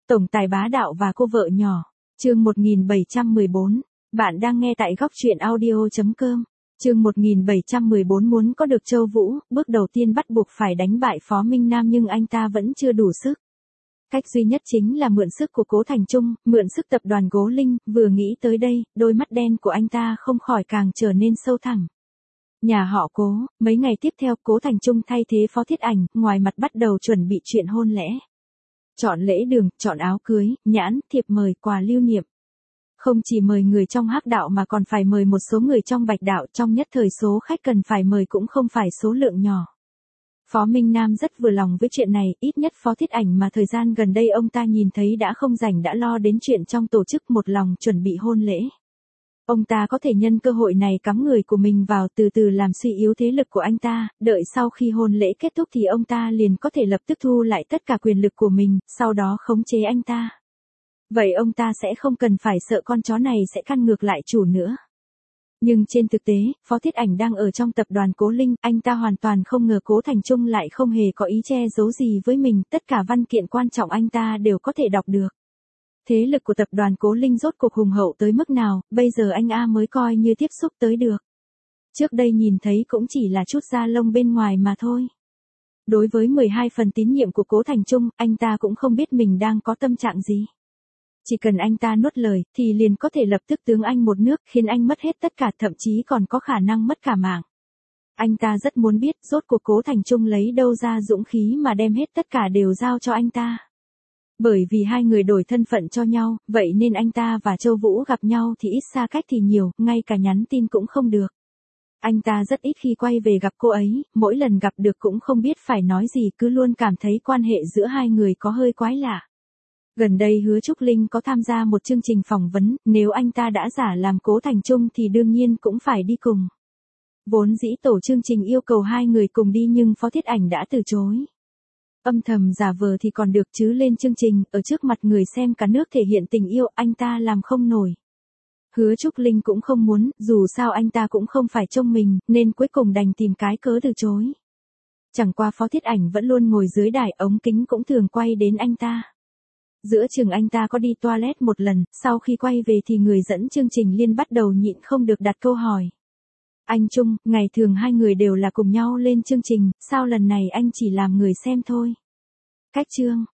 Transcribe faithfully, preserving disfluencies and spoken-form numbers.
Tổng tài bá đạo và cô vợ nhỏ. Chương một nghìn bảy trăm mười bốn. Bạn đang nghe tại góc truyện audio chấm com. Chương một nghìn bảy trăm mười bốn muốn có được Châu Vũ, bước đầu tiên bắt buộc phải đánh bại Phó Minh Nam nhưng anh ta vẫn chưa đủ sức. Cách duy nhất chính là mượn sức của Cố Thành Trung, mượn sức tập đoàn Cố Linh, vừa nghĩ tới đây, đôi mắt đen của anh ta không khỏi càng trở nên sâu thẳm. Nhà họ Cố, mấy ngày tiếp theo Cố Thành Trung thay thế Phó Thiết Ảnh, ngoài mặt bắt đầu chuẩn bị chuyện hôn lễ. Chọn lễ đường, chọn áo cưới, nhãn, thiệp mời, quà lưu niệm. Không chỉ mời người trong Hắc đạo mà còn phải mời một số người trong Bạch đạo, trong nhất thời số khách cần phải mời cũng không phải số lượng nhỏ. Phó Minh Nam rất vừa lòng với chuyện này, ít nhất Phó Thiết Ảnh mà thời gian gần đây ông ta nhìn thấy đã không rảnh đã lo đến chuyện trong tổ chức, một lòng chuẩn bị hôn lễ. Ông ta có thể nhân cơ hội này cắm người của mình vào, từ từ làm suy yếu thế lực của anh ta, đợi sau khi hôn lễ kết thúc thì ông ta liền có thể lập tức thu lại tất cả quyền lực của mình, sau đó khống chế anh ta. Vậy ông ta sẽ không cần phải sợ con chó này sẽ căn ngược lại chủ nữa. Nhưng trên thực tế, Phó Thiết Ảnh đang ở trong tập đoàn Cố Linh, anh ta hoàn toàn không ngờ Cố Thành Trung lại không hề có ý che giấu gì với mình, tất cả văn kiện quan trọng anh ta đều có thể đọc được. Thế lực của tập đoàn Cố Linh rốt cuộc hùng hậu tới mức nào, bây giờ anh A mới coi như tiếp xúc tới được. Trước đây nhìn thấy cũng chỉ là chút da lông bên ngoài mà thôi. Đối với mười hai phần tín nhiệm của Cố Thành Trung, anh ta cũng không biết mình đang có tâm trạng gì. Chỉ cần anh ta nuốt lời, thì liền có thể lập tức tướng anh một nước, khiến anh mất hết tất cả, thậm chí còn có khả năng mất cả mạng. Anh ta rất muốn biết, rốt cuộc Cố Thành Trung lấy đâu ra dũng khí mà đem hết tất cả đều giao cho anh ta. Bởi vì hai người đổi thân phận cho nhau, vậy nên anh ta và Châu Vũ gặp nhau thì ít, xa cách thì nhiều, ngay cả nhắn tin cũng không được. Anh ta rất ít khi quay về gặp cô ấy, mỗi lần gặp được cũng không biết phải nói gì, cứ luôn cảm thấy quan hệ giữa hai người có hơi quái lạ. Gần đây Hứa Trúc Linh có tham gia một chương trình phỏng vấn, nếu anh ta đã giả làm Cố Thành Trung thì đương nhiên cũng phải đi cùng. Vốn dĩ tổ chương trình yêu cầu hai người cùng đi nhưng Phó Thiết Ảnh đã từ chối. Âm thầm giả vờ thì còn được chứ lên chương trình, ở trước mặt người xem cả nước thể hiện tình yêu, anh ta làm không nổi. Hứa Trúc Linh cũng không muốn, dù sao anh ta cũng không phải trông mình, nên cuối cùng đành tìm cái cớ từ chối. Chẳng qua Phó Thiết Ảnh vẫn luôn ngồi dưới đài, ống kính cũng thường quay đến anh ta. Giữa chừng anh ta có đi toilet một lần, sau khi quay về thì người dẫn chương trình liên bắt đầu nhịn không được đặt câu hỏi. Anh Trung, ngày thường hai người đều là cùng nhau lên chương trình, sao lần này anh chỉ làm người xem thôi? Cách chương,